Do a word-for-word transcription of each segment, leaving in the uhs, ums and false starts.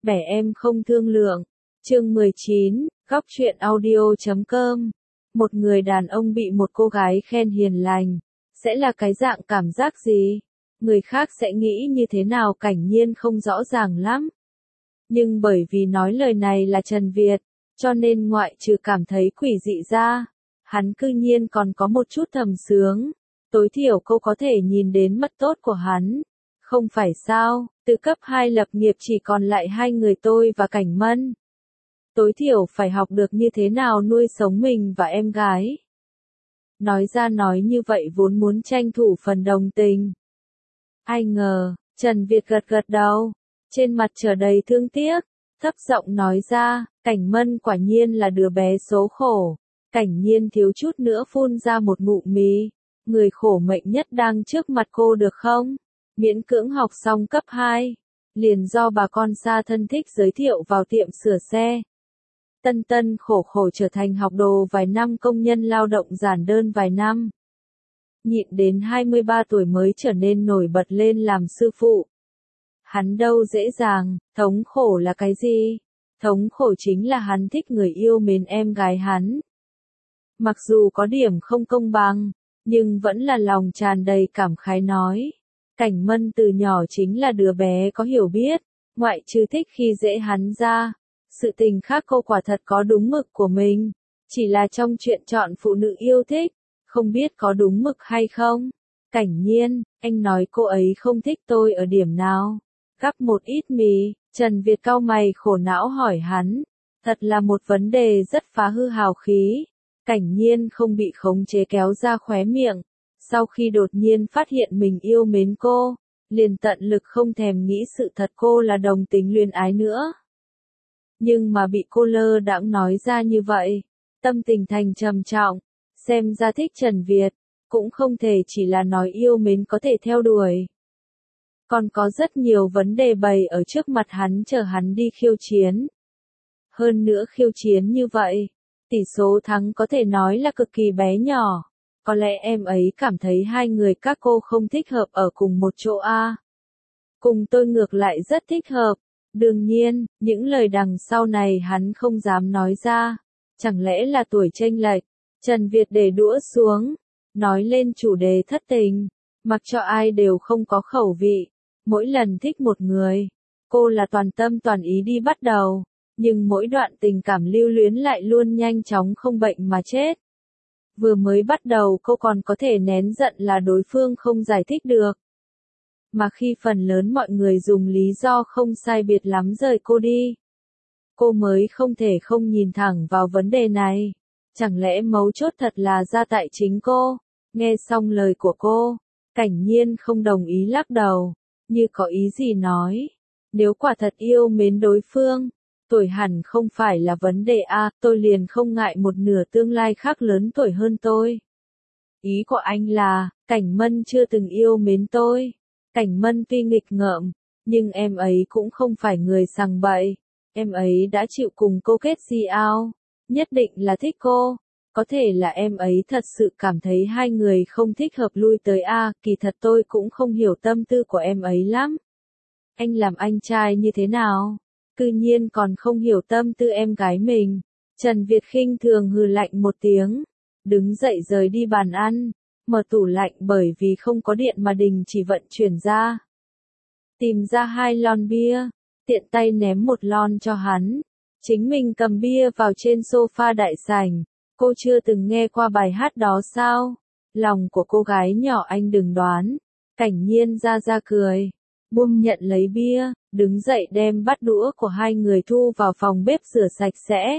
Bẻ em không thương lượng. Chương mười chín, góc truyện audio chấm com. Một người đàn ông bị một cô gái khen hiền lành, sẽ là cái dạng cảm giác gì? Người khác sẽ nghĩ như thế nào Cảnh Nhiên không rõ ràng lắm. Nhưng bởi vì nói lời này là Trần Việt, cho nên ngoại trừ cảm thấy quỷ dị ra, hắn cư nhiên còn có một chút thầm sướng. Tối thiểu cô có thể nhìn đến mặt tốt của hắn. Không phải sao, từ cấp hai lập nghiệp chỉ còn lại hai người tôi và Cảnh Mân. Tối thiểu phải học được như thế nào nuôi sống mình và em gái. Nói ra nói như vậy vốn muốn tranh thủ phần đồng tình. Ai ngờ, Trần Việt gật gật đầu, trên mặt trở đầy thương tiếc, thấp giọng nói ra, Cảnh Mân quả nhiên là đứa bé số khổ. Cảnh Nhiên thiếu chút nữa phun ra một ngụm mì, người khổ mệnh nhất đang trước mặt cô được không? Miễn cưỡng học xong cấp hai, liền do bà con xa thân thích giới thiệu vào tiệm sửa xe. Tân tân khổ khổ trở thành học đồ vài năm công nhân lao động giản đơn vài năm. Nhịn đến hai mươi ba tuổi mới trở nên nổi bật lên làm sư phụ. Hắn đâu dễ dàng, thống khổ là cái gì? Thống khổ chính là hắn thích người yêu mến em gái hắn. Mặc dù có điểm không công bằng, nhưng vẫn là lòng tràn đầy cảm khái nói. Cảnh Mân từ nhỏ chính là đứa bé có hiểu biết, ngoại trừ thích khi dễ hắn ra. Sự tình khác cô quả thật có đúng mực của mình, chỉ là trong chuyện chọn phụ nữ yêu thích, không biết có đúng mực hay không. Cảnh Nhiên, anh nói cô ấy không thích tôi ở điểm nào? Gắp một ít mì, Trần Việt cau mày khổ não hỏi hắn. Thật là một vấn đề rất phá hư hào khí. Cảnh Nhiên không bị khống chế kéo ra khóe miệng. Sau khi đột nhiên phát hiện mình yêu mến cô, liền tận lực không thèm nghĩ sự thật cô là đồng tính luyến ái nữa. Nhưng mà bị cô lơ đãng nói ra như vậy, tâm tình thành trầm trọng, xem ra thích Trần Việt, cũng không thể chỉ là nói yêu mến có thể theo đuổi. Còn có rất nhiều vấn đề bày ở trước mặt hắn chờ hắn đi khiêu chiến. Hơn nữa khiêu chiến như vậy, tỷ số thắng có thể nói là cực kỳ bé nhỏ. Có lẽ em ấy cảm thấy hai người các cô không thích hợp ở cùng một chỗ a. Cùng tôi ngược lại rất thích hợp. Đương nhiên, những lời đằng sau này hắn không dám nói ra. Chẳng lẽ là tuổi chênh lệch? Trần Việt để đũa xuống, nói lên chủ đề thất tình. Mặc cho ai đều không có khẩu vị. Mỗi lần thích một người, cô là toàn tâm toàn ý đi bắt đầu. Nhưng mỗi đoạn tình cảm lưu luyến lại luôn nhanh chóng không bệnh mà chết. Vừa mới bắt đầu cô còn có thể nén giận là đối phương không giải thích được. Mà khi phần lớn mọi người dùng lý do không sai biệt lắm rời cô đi, cô mới không thể không nhìn thẳng vào vấn đề này. Chẳng lẽ mấu chốt thật là ra tại chính cô? Nghe xong lời của cô, Cảnh Nhiên không đồng ý lắc đầu, như có ý gì nói. Nếu quả thật yêu mến đối phương, tuổi hẳn không phải là vấn đề a, tôi liền không ngại một nửa tương lai khác lớn tuổi hơn tôi. Ý của anh là, Cảnh Mân chưa từng yêu mến tôi. Cảnh Mân tuy nghịch ngợm, nhưng em ấy cũng không phải người sằng bậy. Em ấy đã chịu cùng cô kết giao, nhất định là thích cô. Có thể là em ấy thật sự cảm thấy hai người không thích hợp lui tới a, kỳ thật tôi cũng không hiểu tâm tư của em ấy lắm. Anh làm anh trai như thế nào? Cư nhiên còn không hiểu tâm tư em gái mình. Trần Việt khinh thường hừ lạnh một tiếng, đứng dậy rời đi bàn ăn, mở tủ lạnh bởi vì không có điện mà Đình chỉ vận chuyển ra. Tìm ra hai lon bia, tiện tay ném một lon cho hắn, chính mình cầm bia vào trên sofa đại sảnh. Cô chưa từng nghe qua bài hát đó sao? Lòng của cô gái nhỏ anh đừng đoán. Cảnh Nhiên ra ra cười, buông nhận lấy bia, đứng dậy đem bát đũa của hai người thu vào phòng bếp rửa sạch sẽ.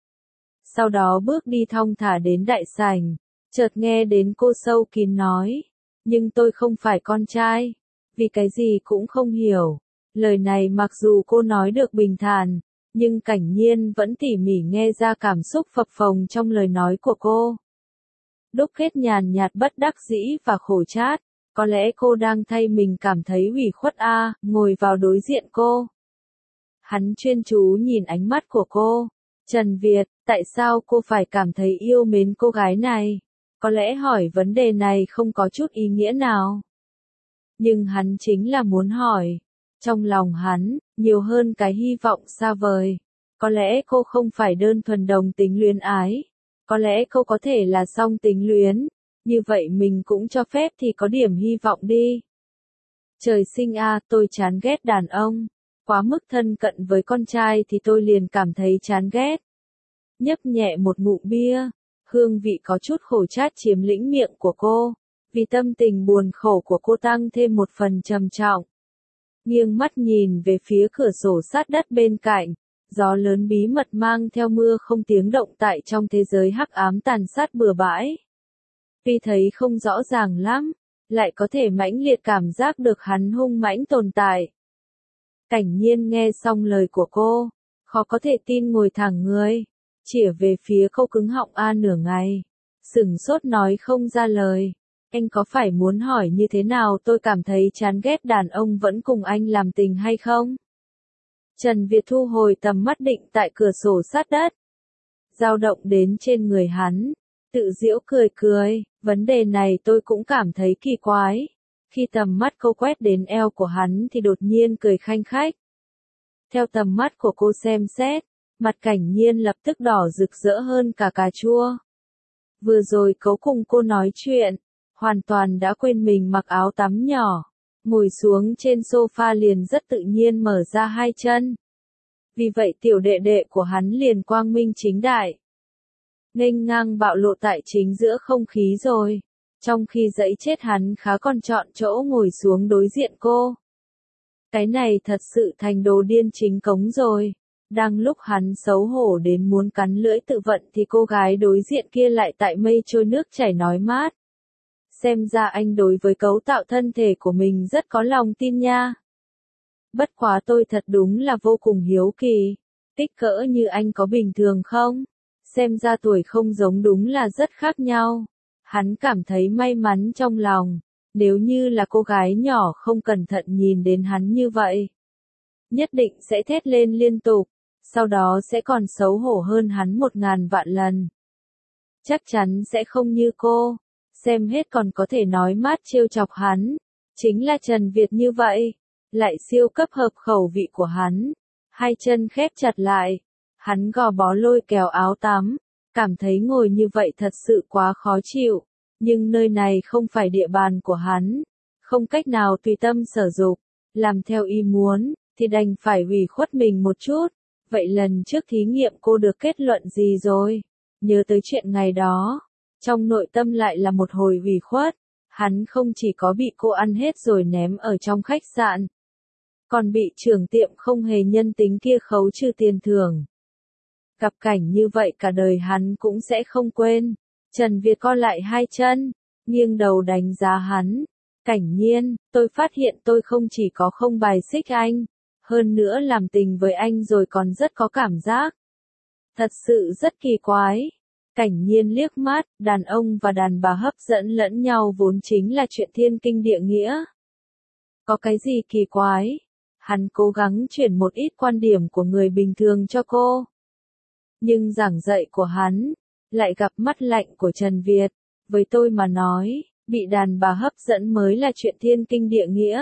Sau đó bước đi thong thả đến đại sảnh, chợt nghe đến cô sâu kín nói, nhưng tôi không phải con trai, vì cái gì cũng không hiểu. Lời này mặc dù cô nói được bình thản, nhưng Cảnh Nhiên vẫn tỉ mỉ nghe ra cảm xúc phập phồng trong lời nói của cô. Đúc kết nhàn nhạt bất đắc dĩ và khổ chát. Có lẽ cô đang thay mình cảm thấy ủy khuất a, à, ngồi vào đối diện cô. Hắn chuyên chú nhìn ánh mắt của cô. Trần Việt, tại sao cô phải cảm thấy yêu mến cô gái này? Có lẽ hỏi vấn đề này không có chút ý nghĩa nào. Nhưng hắn chính là muốn hỏi. Trong lòng hắn, nhiều hơn cái hy vọng xa vời. Có lẽ cô không phải đơn thuần đồng tính luyến ái. Có lẽ cô có thể là song tính luyến. Như vậy mình cũng cho phép thì có điểm hy vọng đi. Trời sinh a, tôi chán ghét đàn ông. Quá mức thân cận với con trai thì tôi liền cảm thấy chán ghét. Nhấp nhẹ một ngụm bia, hương vị có chút khổ chát chiếm lĩnh miệng của cô. Vì tâm tình buồn khổ của cô tăng thêm một phần trầm trọng. Nghiêng mắt nhìn về phía cửa sổ sát đất bên cạnh. Gió lớn bí mật mang theo mưa không tiếng động tại trong thế giới hắc ám tàn sát bừa bãi. Tuy thấy không rõ ràng lắm, lại có thể mãnh liệt cảm giác được hắn hung mãnh tồn tại. Cảnh Nhiên nghe xong lời của cô, khó có thể tin ngồi thẳng người, chĩa về phía câu cứng họng a nửa ngày, sửng sốt nói không ra lời. Anh có phải muốn hỏi như thế nào tôi cảm thấy chán ghét đàn ông vẫn cùng anh làm tình hay không? Trần Việt thu hồi tầm mắt định tại cửa sổ sát đất, dao động đến trên người hắn, tự giễu cười cười, vấn đề này tôi cũng cảm thấy kỳ quái. Khi tầm mắt cô quét đến eo của hắn thì đột nhiên cười khanh khách. Theo tầm mắt của cô xem xét, mặt Cảnh Nhiên lập tức đỏ rực rỡ hơn cả cà chua. Vừa rồi cậu cùng cô nói chuyện, hoàn toàn đã quên mình mặc áo tắm nhỏ, ngồi xuống trên sofa liền rất tự nhiên mở ra hai chân. Vì vậy tiểu đệ đệ của hắn liền quang minh chính đại, nghênh ngang bạo lộ tại chính giữa không khí rồi. Trong khi dẫy chết hắn khá còn chọn chỗ ngồi xuống đối diện cô. Cái này thật sự thành đồ điên chính cống rồi. Đang lúc hắn xấu hổ đến muốn cắn lưỡi tự vận thì cô gái đối diện kia lại tại mây trôi nước chảy nói mát. Xem ra anh đối với cấu tạo thân thể của mình rất có lòng tin nha. Bất quá tôi thật đúng là vô cùng hiếu kỳ. Kích cỡ như anh có bình thường không? Xem ra tuổi không giống đúng là rất khác nhau. Hắn cảm thấy may mắn trong lòng, nếu như là cô gái nhỏ không cẩn thận nhìn đến hắn như vậy. Nhất định sẽ thét lên liên tục, sau đó sẽ còn xấu hổ hơn hắn một ngàn vạn lần. Chắc chắn sẽ không như cô, xem hết còn có thể nói mát trêu chọc hắn. Chính là Trần Việt như vậy, lại siêu cấp hợp khẩu vị của hắn. Hai chân khép chặt lại, hắn gò bó lôi kéo áo tắm. Cảm thấy ngồi như vậy thật sự quá khó chịu, nhưng nơi này không phải địa bàn của hắn, không cách nào tùy tâm sở dục, làm theo ý muốn, thì đành phải ủy khuất mình một chút. Vậy lần trước thí nghiệm cô được kết luận gì rồi? Nhớ tới chuyện ngày đó, trong nội tâm lại là một hồi ủy khuất, hắn không chỉ có bị cô ăn hết rồi ném ở trong khách sạn, còn bị trưởng tiệm không hề nhân tính kia khấu trừ tiền thưởng. Gặp cảnh như vậy cả đời hắn cũng sẽ không quên. Trần Việt co lại hai chân, nghiêng đầu đánh giá hắn. Cảnh Nhiên, tôi phát hiện tôi không chỉ có không bài xích anh, hơn nữa làm tình với anh rồi còn rất có cảm giác. Thật sự rất kỳ quái. Cảnh Nhiên liếc mắt, đàn ông và đàn bà hấp dẫn lẫn nhau vốn chính là chuyện thiên kinh địa nghĩa. Có cái gì kỳ quái? Hắn cố gắng chuyển một ít quan điểm của người bình thường cho cô. Nhưng giảng dạy của hắn, lại gặp mắt lạnh của Trần Việt. Với tôi mà nói, bị đàn bà hấp dẫn mới là chuyện thiên kinh địa nghĩa.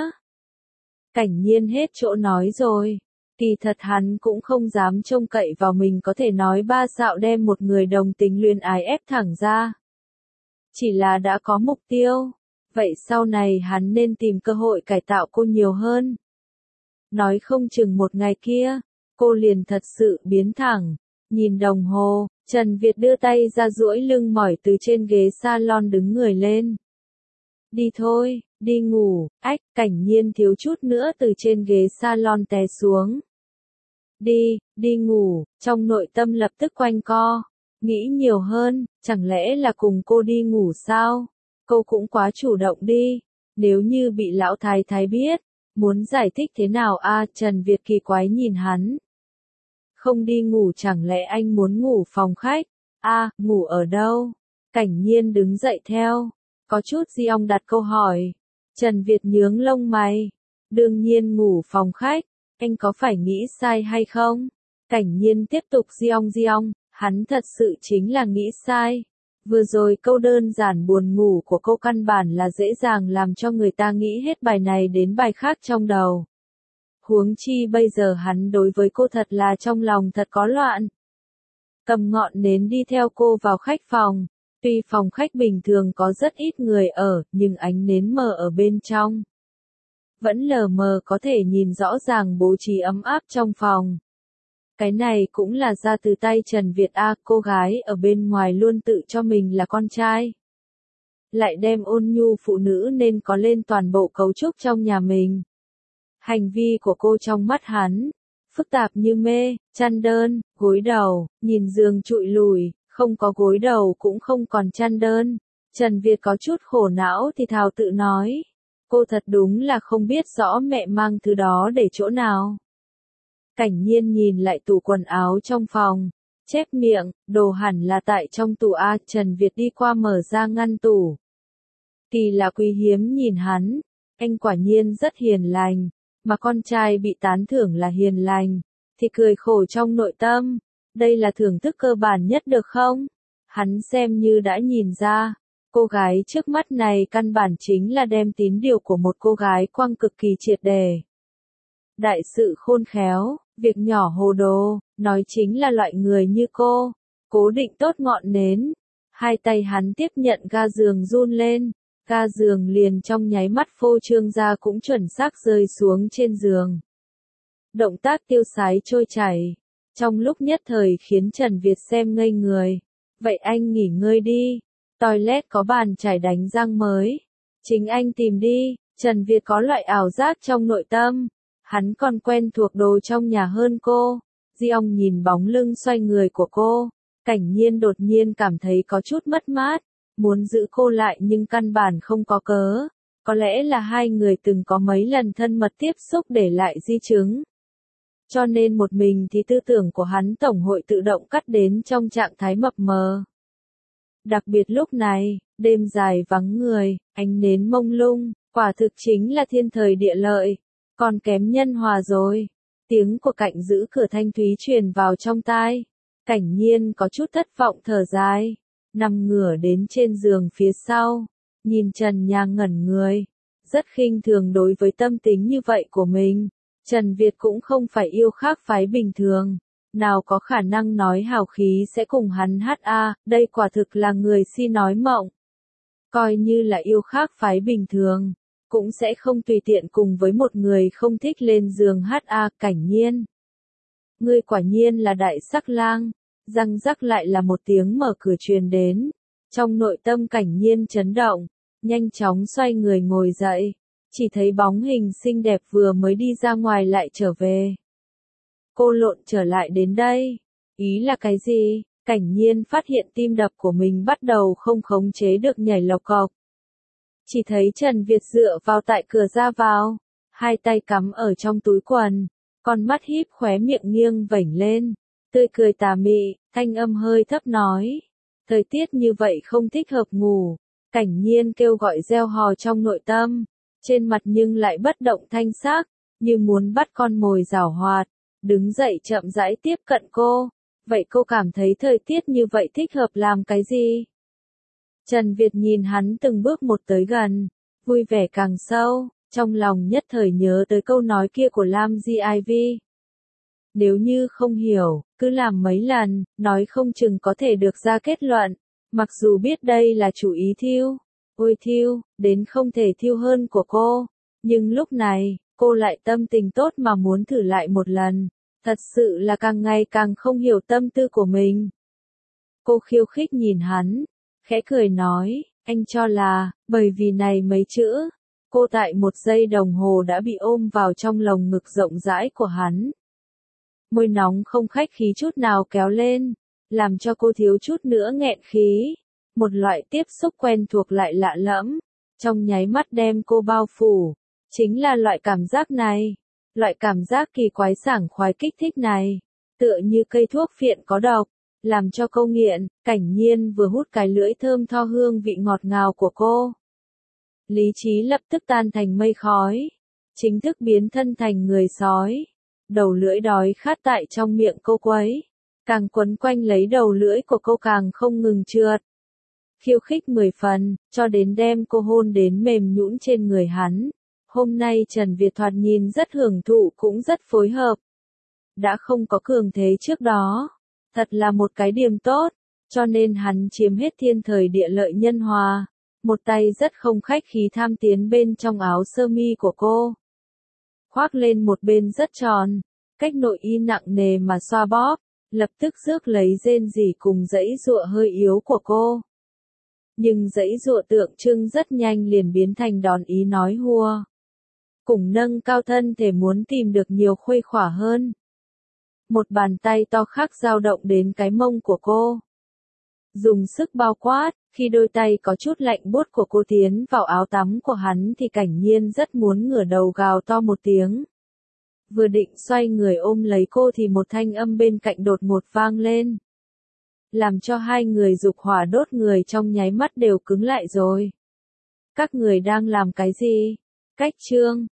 Cảnh Nhiên hết chỗ nói rồi. Kỳ thật hắn cũng không dám trông cậy vào mình có thể nói ba xạo đem một người đồng tính luyến ái ép thẳng ra. Chỉ là đã có mục tiêu. Vậy sau này hắn nên tìm cơ hội cải tạo cô nhiều hơn. Nói không chừng một ngày kia, cô liền thật sự biến thẳng. Nhìn đồng hồ, Trần Việt đưa tay ra duỗi lưng mỏi từ trên ghế salon đứng người lên. Đi thôi, đi ngủ. Ách, Cảnh Nhiên thiếu chút nữa từ trên ghế salon té xuống. Đi, đi ngủ, trong nội tâm lập tức quanh co. Nghĩ nhiều hơn, chẳng lẽ là cùng cô đi ngủ sao? Cô cũng quá chủ động đi. Nếu như bị lão thái thái biết, muốn giải thích thế nào a? Trần Việt kỳ quái nhìn hắn. Không đi ngủ chẳng lẽ anh muốn ngủ phòng khách? A, à, ngủ ở đâu? Cảnh Nhiên đứng dậy theo. Có chút di ong đặt câu hỏi. Trần Việt nhướng lông mày. Đương nhiên ngủ phòng khách. Anh có phải nghĩ sai hay không? Cảnh Nhiên tiếp tục di ong di ong. Hắn thật sự chính là nghĩ sai. Vừa rồi câu đơn giản buồn ngủ của cô căn bản là dễ dàng làm cho người ta nghĩ hết bài này đến bài khác trong đầu. Huống chi bây giờ hắn đối với cô thật là trong lòng thật có loạn. Cầm ngọn nến đi theo cô vào khách phòng. Tuy phòng khách bình thường có rất ít người ở, nhưng ánh nến mờ ở bên trong vẫn lờ mờ có thể nhìn rõ ràng bố trí ấm áp trong phòng. Cái này cũng là ra từ tay Trần Việt A, cô gái ở bên ngoài luôn tự cho mình là con trai. Lại đem ôn nhu phụ nữ nên có lên toàn bộ cấu trúc trong nhà mình. Hành vi của cô trong mắt hắn, phức tạp như mê, chăn đơn, gối đầu, nhìn giường trụi lùi, không có gối đầu cũng không còn chăn đơn. Trần Việt có chút khổ não thì thào tự nói. Cô thật đúng là không biết rõ mẹ mang thứ đó để chỗ nào. Cảnh Nhiên nhìn lại tủ quần áo trong phòng, chép miệng, đồ hẳn là tại trong tủ A. Trần Việt đi qua mở ra ngăn tủ. Kỳ là Quý hiếm nhìn hắn, anh quả nhiên rất hiền lành, mà con trai bị tán thưởng là hiền lành, thì cười khổ trong nội tâm, đây là thưởng thức cơ bản nhất được không? Hắn xem như đã nhìn ra, cô gái trước mắt này căn bản chính là đem tín điều của một cô gái quăng cực kỳ triệt đề. Đại sự khôn khéo, việc nhỏ hồ đồ, nói chính là loại người như cô. Cố định tốt ngọn nến, hai tay hắn tiếp nhận ga giường run lên, ga giường liền trong nháy mắt phô trương ra cũng chuẩn xác rơi xuống trên giường. Động tác tiêu sái trôi chảy, trong lúc nhất thời khiến Trần Việt xem ngây người. Vậy anh nghỉ ngơi đi, toilet có bàn chải đánh răng mới, chính anh tìm đi. Trần Việt có loại ảo giác trong nội tâm, hắn còn quen thuộc đồ trong nhà hơn cô. Diong nhìn bóng lưng xoay người của cô, Cảnh Nhiên đột nhiên cảm thấy có chút mất mát, muốn giữ cô lại nhưng căn bản không có cớ. Có lẽ là hai người từng có mấy lần thân mật tiếp xúc để lại di chứng. Cho nên một mình thì tư tưởng của hắn tổng hội tự động cắt đến trong trạng thái mập mờ. Đặc biệt lúc này, đêm dài vắng người, ánh nến mông lung, quả thực chính là thiên thời địa lợi, còn kém nhân hòa rồi. Tiếng của Cạnh giữ cửa thanh thúy truyền vào trong tai. Cảnh Nhiên có chút thất vọng thở dài, nằm ngửa đến trên giường phía sau, nhìn trần nhà ngẩn người, rất khinh thường đối với tâm tính như vậy của mình. Trần Việt cũng không phải yêu khác phái bình thường, nào có khả năng nói hào khí sẽ cùng hắn hát a, đây quả thực là người si nói mộng. Coi như là yêu khác phái bình thường, cũng sẽ không tùy tiện cùng với một người không thích lên giường hát a. Cảnh Nhiên, ngươi quả nhiên là đại sắc lang. Răng rắc lại là một tiếng mở cửa truyền đến, trong nội tâm Cảnh Nhiên chấn động, nhanh chóng xoay người ngồi dậy, chỉ thấy bóng hình xinh đẹp vừa mới đi ra ngoài lại trở về. Cô lộn trở lại đến đây, ý là cái gì? Cảnh Nhiên phát hiện tim đập của mình bắt đầu không khống chế được nhảy lộc cộc. Chỉ thấy Trần Việt dựa vào tại cửa ra vào, hai tay cắm ở trong túi quần, con mắt híp khóe miệng nghiêng vểnh lên, tươi cười tà mị, thanh âm hơi thấp nói. Thời tiết như vậy không thích hợp ngủ. Cảnh Nhiên kêu gọi reo hò trong nội tâm, trên mặt nhưng lại bất động thanh sắc, như muốn bắt con mồi giảo hoạt, đứng dậy chậm rãi tiếp cận cô. Vậy cô cảm thấy thời tiết như vậy thích hợp làm cái gì? Trần Việt nhìn hắn từng bước một tới gần, vui vẻ càng sâu, trong lòng nhất thời nhớ tới câu nói kia của Lam Di Ivy. Nếu như không hiểu, cứ làm mấy lần, nói không chừng có thể được ra kết luận. Mặc dù biết đây là chủ ý thiêu, ôi thiêu, đến không thể thiêu hơn của cô. Nhưng lúc này, cô lại tâm tình tốt mà muốn thử lại một lần. Thật sự là càng ngày càng không hiểu tâm tư của mình. Cô khiêu khích nhìn hắn, khẽ cười nói, anh cho là, bởi vì này mấy chữ. Cô tại một giây đồng hồ đã bị ôm vào trong lồng ngực rộng rãi của hắn. Môi nóng không khách khí chút nào kéo lên, làm cho cô thiếu chút nữa nghẹn khí. Một loại tiếp xúc quen thuộc lại lạ lẫm, trong nháy mắt đem cô bao phủ. Chính là loại cảm giác này, loại cảm giác kỳ quái sảng khoái kích thích này, tựa như cây thuốc phiện có độc, làm cho cô nghiện. Cảnh Nhiên vừa hút cái lưỡi thơm tho hương vị ngọt ngào của cô. Lý trí lập tức tan thành mây khói, chính thức biến thân thành người sói. Đầu lưỡi đói khát tại trong miệng cô quấy, càng quấn quanh lấy đầu lưỡi của cô càng không ngừng trượt. Khiêu khích mười phần, cho đến đem cô hôn đến mềm nhũn trên người hắn. Hôm nay Trần Việt thoạt nhìn rất hưởng thụ cũng rất phối hợp. Đã không có cường thế trước đó. Thật là một cái điểm tốt, cho nên hắn chiếm hết thiên thời địa lợi nhân hòa. Một tay rất không khách khí tham tiến bên trong áo sơ mi của cô. Khoác lên một bên rất tròn, cách nội y nặng nề mà xoa bóp, lập tức rước lấy rên rỉ cùng dãy dụa hơi yếu của cô. Nhưng dãy dụa tượng trưng rất nhanh liền biến thành đòn ý nói hùa. Cùng nâng cao thân thể muốn tìm được nhiều khuây khỏa hơn. Một bàn tay to khác dao động đến cái mông của cô. Dùng sức bao quát, khi đôi tay có chút lạnh buốt của cô tiến vào áo tắm của hắn thì Cảnh Nhiên rất muốn ngửa đầu gào to một tiếng. Vừa định xoay người ôm lấy cô thì một thanh âm bên cạnh đột ngột vang lên. Làm cho hai người dục hỏa đốt người trong nháy mắt đều cứng lại rồi. Các người đang làm cái gì? Cách chương